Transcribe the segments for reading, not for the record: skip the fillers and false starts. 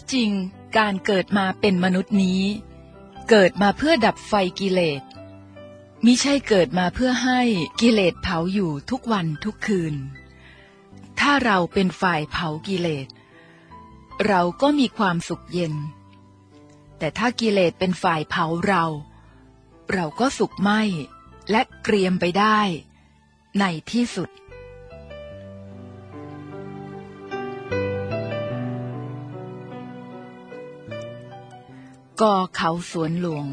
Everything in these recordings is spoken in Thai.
จริงการเกิดมาเป็นมนุษย์นี้เกิดมาเพื่อดับไฟกิเลสมิใช่เกิดมาเพื่อให้กิเลสเผาอยู่ทุกวันทุกคืนถ้าเราเป็นฝ่ายเผากิเลสเราก็มีความสุขเย็นแต่ถ้ากิเลสเป็นฝ่ายเผาเราก็สุขไหม้และเกรียมไปได้ในที่สุดกอเขาสวนหลวง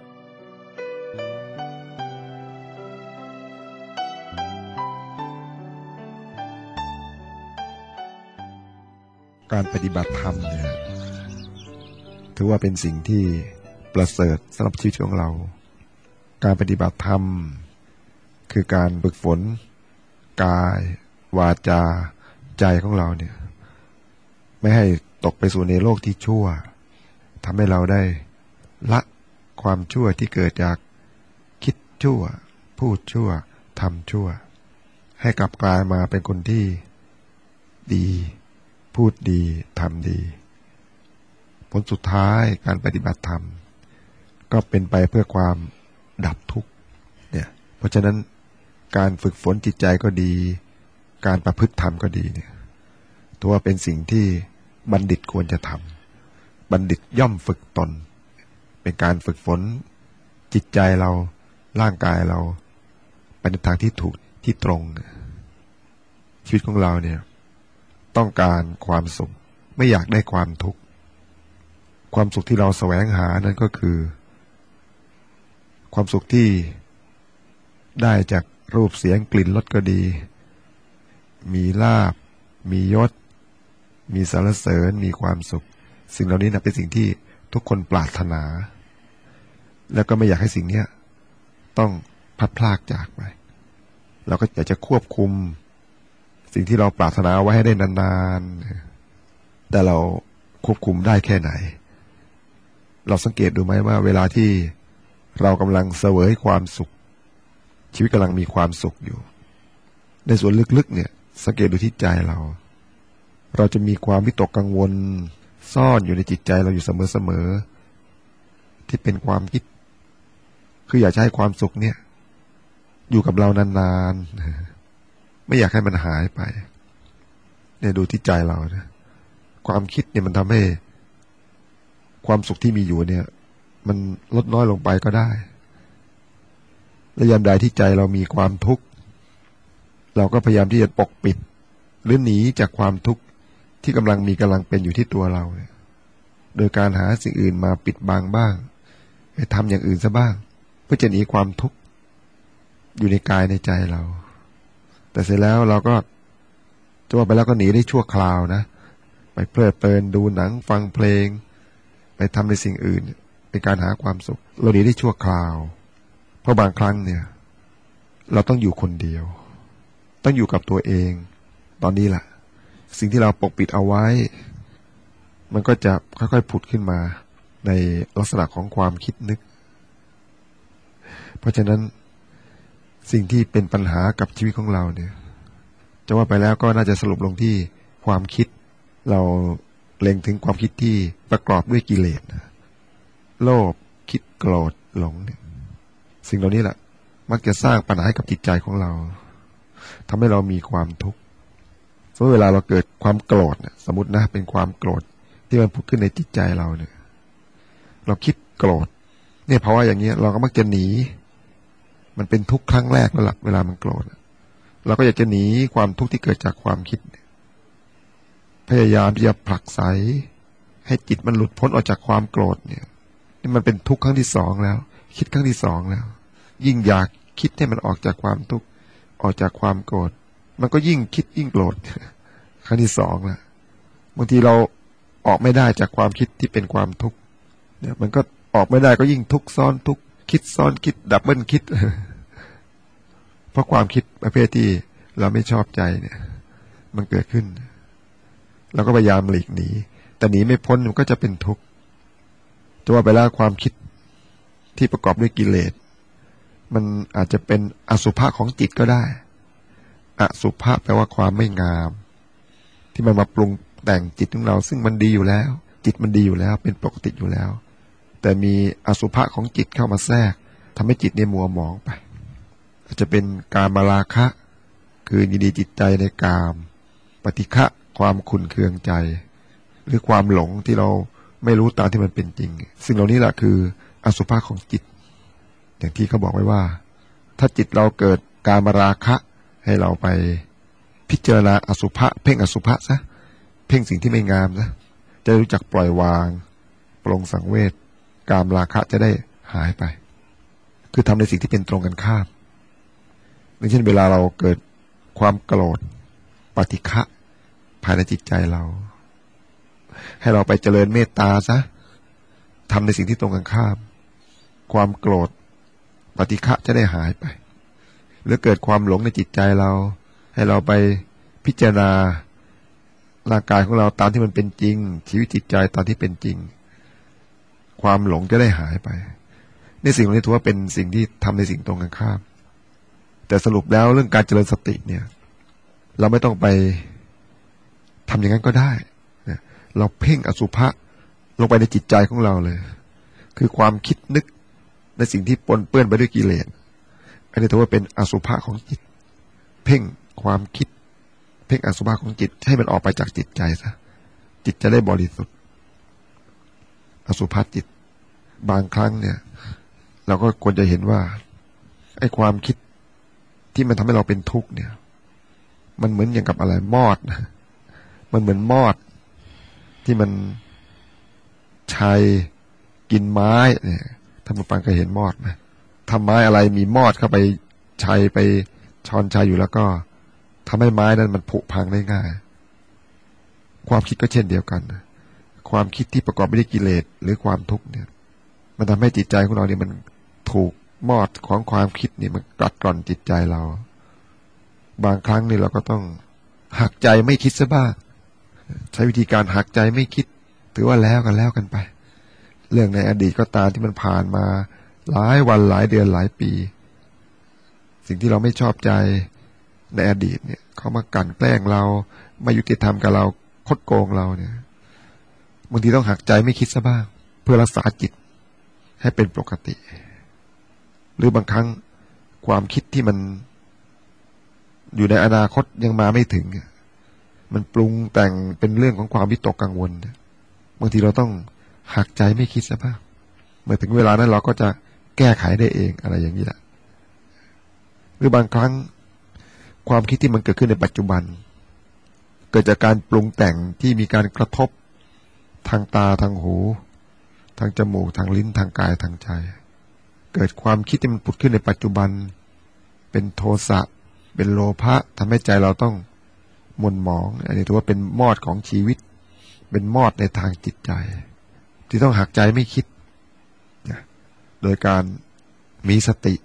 การปฏิบัติธรรมเนี่ยถือว่าเป็นสิ่งที่ประเสริฐสำหรับชีวิตของเราการปฏิบัติธรรมคือการฝึกฝนกายวาจาใจของเราเนี่ยไม่ให้ตกไปสู่ในโลกที่ชั่วทำให้เราได้ละความชั่วที่เกิดจากคิดชั่วพูดชั่วทำชั่วให้กลับกลายมาเป็นคนที่ดีพูดดีทำดีผลสุดท้ายการปฏิบัติธรรมก็เป็นไปเพื่อความดับทุกข์เนี่ยเพราะฉะนั้นการฝึกฝนจิตใจก็ดีการประพฤติธรรมก็ดีเนี่ยถือว่าเป็นสิ่งที่บัณฑิตควรจะทำบัณฑิตย่อมฝึกตนเป็นการฝึกฝนจิตใจเราร่างกายเราไปในทางที่ถูกที่ตรงชีวิตของเราเนี่ยต้องการความสุขไม่อยากได้ความทุกข์ความสุขที่เราแสวงหานั้นก็คือความสุขที่ได้จากรูปเสียงกลิ่นรสก็ดีมีลาภมียศมีสรรเสริญมีความสุขสิ่งเหล่านี้นะเป็นสิ่งที่ทุกคนปรารถนาแล้วก็ไม่อยากให้สิ่งนี้ต้องพัดพรากจากไปเราก็อยากจะควบคุมสิ่งที่เราปรารถนาไว้ให้ได้นานๆแต่เราควบคุมได้แค่ไหนเราสังเกตดูไหมว่าเวลาที่เรากำลังเสวยความสุขชีวิตกำลังมีความสุขอยู่ในส่วนลึกๆเนี่ยสังเกตดูที่ใจเราจะมีความวิตกกังวลซ่อนอยู่ในจิตใจเราอยู่เสมอๆที่เป็นความคิดคืออยากให้ความสุขเนี่ยอยู่กับเรานานๆไม่อยากให้มันหายไปเนี่ยดูที่ใจเรานะความคิดเนี่ยมันทำให้ความสุขที่มีอยู่เนี่ยมันลดน้อยลงไปก็ได้และยามใดที่ใจเรามีความทุกข์เราก็พยายามที่จะปกปิดหรือหนีจากความทุกข์ที่กำลังเป็นอยู่ที่ตัวเราเนี่ยโดยการหาสิ่งอื่นมาปิดบังบ้างไปทำอย่างอื่นซะบ้างเพื่อจะหนีความทุกข์อยู่ในกายในใจเราแต่เสร็จแล้วเราก็จะว่าไปแล้วก็หนีได้ชั่วคราวนะไปเพลิดเพลินดูหนังฟังเพลงไปทำในสิ่งอื่นเป็นการหาความสุขเราหนีได้ชั่วคราวเพราะบางครั้งเนี่ยเราต้องอยู่คนเดียวต้องอยู่กับตัวเองตอนนี้แหละสิ่งที่เราปกปิดเอาไว้มันก็จะค่อยๆผุดขึ้นมาในลักษณะของความคิดนึกเพราะฉะนั้นสิ่งที่เป็นปัญหากับชีวิตของเราเนี่ยจะว่าไปแล้วก็น่าจะสรุปลงที่ความคิดเราเล็งถึงความคิดที่ประกอบด้วยกิเลสโลภคิดโกรธหลงเนี่ยสิ่งเหล่านี้แหละมักจะสร้างปัญหาให้กับจิตใจของเราทำให้เรามีความทุกข์สมมติเวลาเราเกิดความโกรธเนี่ยสมมตินะเป็นความโกรธที่มันผุดขึ้นในจิตใจเราเนี่ยเราคิดโกรธเนี่ยเพราะว่าอย่างเงี้ยเราก็มักจะหนีมันเป็นทุกข์ครั้งแรกแล้วล่ะเวลามันโกรธเราก็อยากจะหนีความทุกข์ที่เกิดจากความคิดพยายามที่จะผลักไสให้จิตมันหลุดพ้นออกจากความโกรธเนี่ยนี่มันเป็นทุกข์ครั้งที่สองแล้วคิดครั้งที่สองแล้วยิ่งอยากคิดให้มันออกจากความทุกข์ออกจากความโกรธมันก็ยิ่งคิดยิ่งโกรธครั้งที่สองละบางทีเราออกไม่ได้จากความคิดที่เป็นความทุกข์เนี่ยมันก็ออกไม่ได้ก็ยิ่งทุกข์ซ้อนทุกข์คิดซ้อนคิดดับเบิลคิดเพราะความคิดประเภทที่เราไม่ชอบใจเนี่ยมันเกิดขึ้นเราก็พยายามหลีกหนีแต่หนีไม่พ้นมันก็จะเป็นทุกข์จะว่าไปแล้วความคิดที่ประกอบด้วยกิเลสมันอาจจะเป็นอสุภะของจิตก็ได้อสุภะแปลว่าความไม่งามที่มันมาปรุงแต่งจิตของเราซึ่งมันดีอยู่แล้วจิตมันดีอยู่แล้วเป็นปกติอยู่แล้วแต่มีอสุภะของจิตเข้ามาแทรกทำให้จิตเนี่ยมัวหมองไปอาจจะเป็นกามราคะคือยินดีจิตใจในกามปฏิฆะความขุ่นเคืองใจหรือความหลงที่เราไม่รู้ตามที่มันเป็นจริงซึ่งเหล่านี้แหละคืออสุภะของจิตอย่างที่เขาบอกไว้ว่าถ้าจิตเราเกิดกามราคะให้เราไปพิจารณาอสุภะเพ่งอสุภะซะเพ่งสิ่งที่ไม่งามซะจะรู้จักปล่อยวางปลงสังเวชกามราคะจะได้หายไปคือทำในสิ่งที่เป็นตรงกันข้ามอย่างเช่นเวลาเราเกิดความโกรธปฏิฆะภายในจิตใจเราให้เราไปเจริญเมตตาซะทำในสิ่งที่ตรงกันข้ามความโกรธปฏิฆะจะได้หายไปหรือเกิดความหลงในจิตใจเราให้เราไปพิจารณาร่างกายของเราตามที่มันเป็นจริงชีวิตจิตใจตามที่เป็นจริงความหลงจะได้หายไปในสิ่งนี้ถือว่าเป็นสิ่งที่ทำในสิ่งตรงกันข้ามแต่สรุปแล้วเรื่องการเจริญสติเนี่ยเราไม่ต้องไปทำอย่างนั้นก็ได้เราเพ่งอสุภะลงไปในจิตใจของเราเลยคือความคิดนึกในสิ่งที่ปนเปื้อนไปด้วยกิเลสอันนี้ถือว่าเป็นอสุภะของจิตเพ่งความคิดเพ่งอสุภะของจิตให้มันออกไปจากจิตใจซะจิตจะได้บริสุทธิ์อสุภะจิตบางครั้งเนี่ยเราก็ควรจะเห็นว่าไอ้ความคิดที่มันทำให้เราเป็นทุกข์เนี่ยมันเหมือนอย่างกับอะไรมอดนะมันเหมือนมอดที่มันชัยกินไม้เนี่ยท่านผู้ฟังเคยเห็นมอดไหมทำไม้อะไรมีมอดเข้าไปชัยไปชอนชัยอยู่แล้วก็ทำให้ไม้นั้นมันผุพังได้ง่ายความคิดก็เช่นเดียวกันความคิดที่ประกอบไปด้วยกิเลสหรือความทุกข์เนี่ยมันทำให้จิตใจของเราเนี่ยมันถูกมอดของความคิดเนี่ยมันกัดกร่อนจิตใจเราบางครั้งนี่เราก็ต้องหักใจไม่คิดซะบ้างใช้วิธีการหักใจไม่คิดถือว่าแล้วกันไปเรื่องในอดีตก็ตามที่มันผ่านมาหลายวันหลายเดือนหลายปีสิ่งที่เราไม่ชอบใจในอดีตเนี่ยเขามากลั่นแกล้งเราไม่ยุติธรรมกับเราคดโกงเราเนี่ยบางทีต้องหักใจไม่คิดซะบ้างเพื่อรักษาจิตให้เป็นปกติหรือบางครั้งความคิดที่มันอยู่ในอนาคตยังมาไม่ถึงมันปรุงแต่งเป็นเรื่องของความวิตกกังวลบางทีเราต้องหักใจไม่คิดซะบ้างเมื่อถึงเวลานั้นเราก็จะแก้ไขได้เองอะไรอย่างนี้แหละหรือบางครั้งความคิดที่มันเกิดขึ้นในปัจจุบันเกิดจากการปรุงแต่งที่มีการกระทบทางตาทางหูทางจมูกทางลิ้นทางกายทางใจเกิดความคิดที่มันผุดขึ้นในปัจจุบันเป็นโทสะเป็นโลภะทำให้ใจเราต้องหม่นหมองอันนี้ถือว่าเป็นมอดของชีวิตเป็นมอดในทางจิตใจที่ต้องหักใจไม่คิดโดยการมีสติ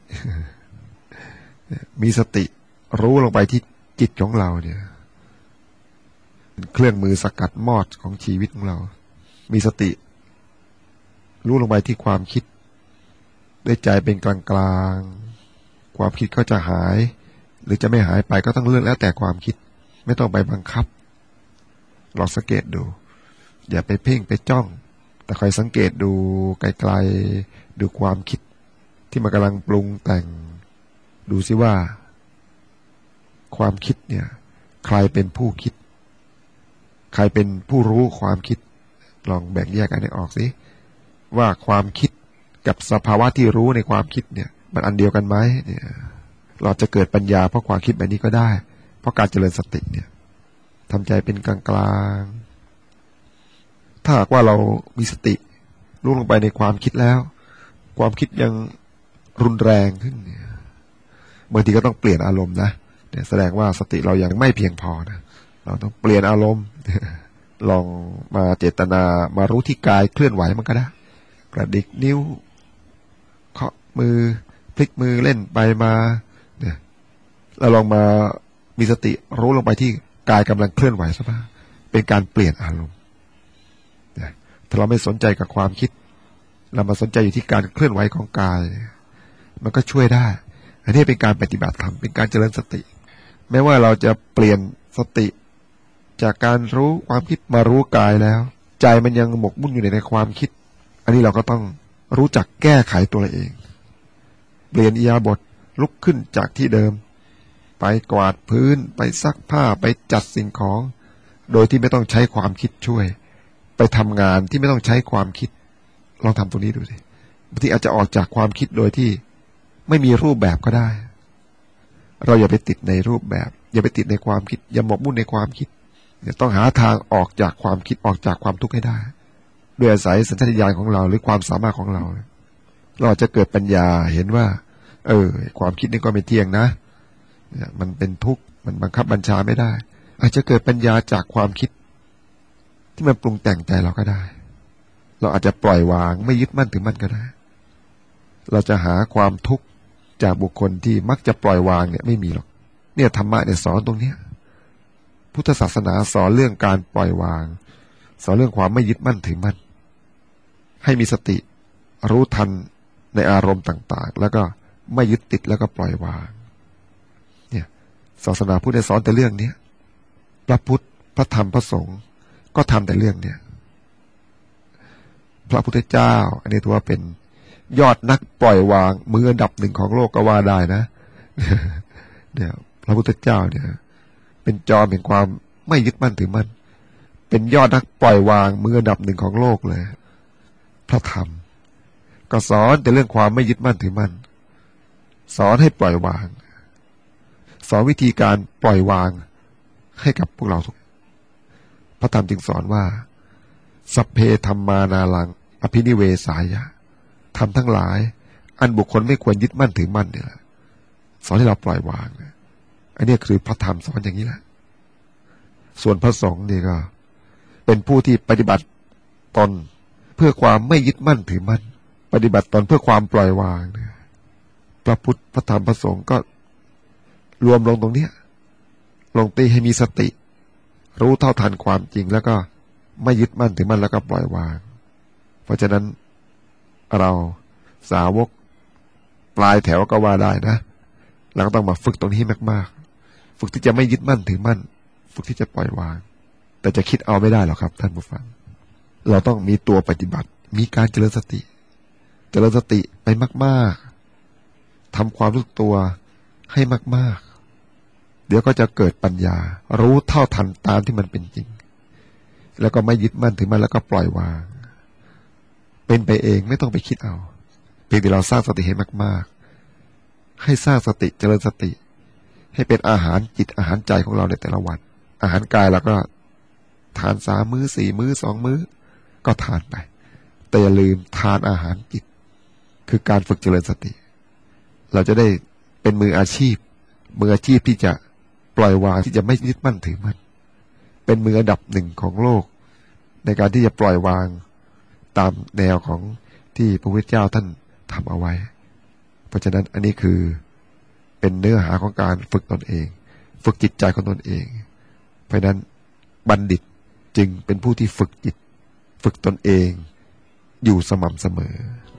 มีสติรู้ลงไปที่จิตของเราเนี่ยเป็นเครื่องมือสกัดมอดของชีวิตของเรามีสติรู้ลงไปที่ความคิดด้วยใจเป็นกลางๆความคิดก็จะหายหรือจะไม่หายไปก็ต้องเลือกแล้วแต่ความคิดไม่ต้องไปบังคับลองสังเกตดูอย่าไปเพ่งไปจ้องแต่คอยสังเกตดูไกลๆดูความคิดที่มันกำลังปรุงแต่งดูซิว่าความคิดเนี่ยใครเป็นผู้คิดใครเป็นผู้รู้ความคิดลองแบ่งแยกกันให้ออกสิว่าความคิดกับสภาวะที่รู้ในความคิดเนี่ยมันอันเดียวกันไหมเนี่ยเราจะเกิดปัญญาเพราะความคิดแบบนี้ก็ได้เพราะการเจริญสติเนี่ยทำใจเป็นกลางๆถ้าหากว่าเรามีสติรู้ลงไปในความคิดแล้วความคิดยังรุนแรงขึ้นเนี่ยบางทีก็ต้องเปลี่ยนอารมณ์นะเนี่ยแสดงว่าสติเรายังไม่เพียงพอนะเราต้องเปลี่ยนอารมณ์ ลองมาเจตนามารู้ที่กายเคลื่อนไหวมันก็ได้กระดิกนิ้วเคาะมือพลิกมือเล่นไปมาเนี่ยเราลองมามีสติรู้ลงไปที่กายกำลังเคลื่อนไหวซะบ้างเป็นการเปลี่ยนอารมณ์เนี่ยถ้าเราไม่สนใจกับความคิดเรามาสนใจอยู่ที่การเคลื่อนไหวของกายมันก็ช่วยได้อันนี้เป็นการปฏิบัติธรรมเป็นการเจริญสติแม้ว่าเราจะเปลี่ยนสติจากการรู้ความคิดมารู้กายแล้วใจมันยังหมกมุ่นอยู่ในความคิดอันนี้เราก็ต้องรู้จักแก้ไขตัวเองเปลี่ยนอิริยาบถลุกขึ้นจากที่เดิมไปกวาดพื้นไปซักผ้าไปจัดสิ่งของโดยที่ไม่ต้องใช้ความคิดช่วยไปทำงานที่ไม่ต้องใช้ความคิดลองทำตรงนี้ดูสิบางทีอาจจะออกจากความคิดโดยที่ไม่มีรูปแบบก็ได้เราอย่าไปติดในรูปแบบอย่าไปติดในความคิดอย่าหมกมุ่นในความคิดต้องหาทางออกจากความคิดออกจากความทุกข์ให้ได้ด้วยอาศัยสัญชาตญาณของเราหรือความสามารถของเราเราจะเกิดปัญญาเห็นว่าความคิดนี่ก็ไม่เที่ยงนะมันเป็นทุกข์มันบังคับบัญชาไม่ได้อาจจะเกิดปัญญาจากความคิดที่มันปรุงแต่งใจเราก็ได้เราอาจจะปล่อยวางไม่ยึดมั่นถือมั่นก็ได้เราจะหาความทุกข์จากบุคคลที่มักจะปล่อยวางเนี่ยไม่มีหรอกเนี่ยธรรมะเนี่ยสอนตรงเนี้ยพุทธศาสนาสอนเรื่องการปล่อยวางสอนเรื่องความไม่ยึดมั่นถือมั่นให้มีสติรู้ทันในอารมณ์ต่างๆแล้วก็ไม่ยึดติดแล้วก็ปล่อยวางเนี่ยศาสนาพุทธสอนแต่เรื่องนี้พระพุทธพระธรรมพระสงฆ์ก็ทำแต่เรื่องเนี้ยพระพุทธเจ้าอันนี้ถือว่าเป็นยอดนักปล่อยวางมืออันดับหนึ่งของโลกก็ว่าได้นะเนี่ยพระพุทธเจ้าเนี่ยเป็นจอมแห่งความไม่ยึดมั่นถือมั่นเป็นยอดนักปล่อยวางมืออันดับหนึ่งของโลกเลยพระธรรมก็สอนแต่เรื่องความไม่ยึดมั่นถือมั่นสอนให้ปล่อยวางสอนวิธีการปล่อยวางให้กับพวกเราทุกพระธรรมจึงสอนว่าสัพเพธัมมานารังอภินิเวสายะทำทั้งหลายอันบุคคลไม่ควรยึดมั่นถือมั่นเนี่ยสอนให้เราปล่อยวางอันนี้คือพระธรรมสอนอย่างนี้แหละส่วนพระสงฆ์นี่ก็เป็นผู้ที่ปฏิบัติตนเพื่อความไม่ยึดมั่นถือมั่นปฏิบัติตนเพื่อความปล่อยวางพระพุทธพระธรรมพระสงฆ์ก็รวมลงตรงเนี้ยลงตีให้มีสติรู้เท่าทันความจริงแล้วก็ไม่ยึดมั่นถือมั่นแล้วก็ปล่อยวางเพราะฉะนั้นเราสาวกปลายแถวก็ว่าได้นะเราก็ต้องมาฝึกตรงนี้มากๆฝึกที่จะไม่ยึดมั่นถือมั่นฝึกที่จะปล่อยวางแต่จะคิดเอาไม่ได้หรอกครับท่านผู้ฟังเราต้องมีตัวปฏิบัติมีการเจริญสติไปมากๆทำความรู้ตัวให้มากๆเดี๋ยวก็จะเกิดปัญญารู้เท่าทันตามที่มันเป็นจริงแล้วก็ไม่ยึดมั่นถือมั่นแล้วก็ปล่อยวางเป็นไปเองไม่ต้องไปคิดเอาเพียงแต่เราสร้างสติให้มากๆให้สร้างสติเจริญสติให้เป็นอาหารจิตอาหารใจของเราในแต่ละวันอาหารกายเราก็ทาน3 มื้อ4 มื้อ2 มื้อก็ทานไปแต่อย่าลืมทานอาหารจิตคือการฝึกเจริญสติเราจะได้เป็นมืออาชีพที่จะปล่อยวางที่จะไม่ยึดมั่นถือมั่นเป็นมืออันดับหนึ่งของโลกในการที่จะปล่อยวางตามแนวของที่พระพุทธเจ้าท่านทำเอาไว้เพราะฉะนั้นอันนี้คือเป็นเนื้อหาของการฝึกตนเองฝึกจิตใจของตนเองเพราะฉะนั้นบัณฑิตจึงเป็นผู้ที่ฝึกจิตฝึกตนเองอยู่สม่ำเสมอ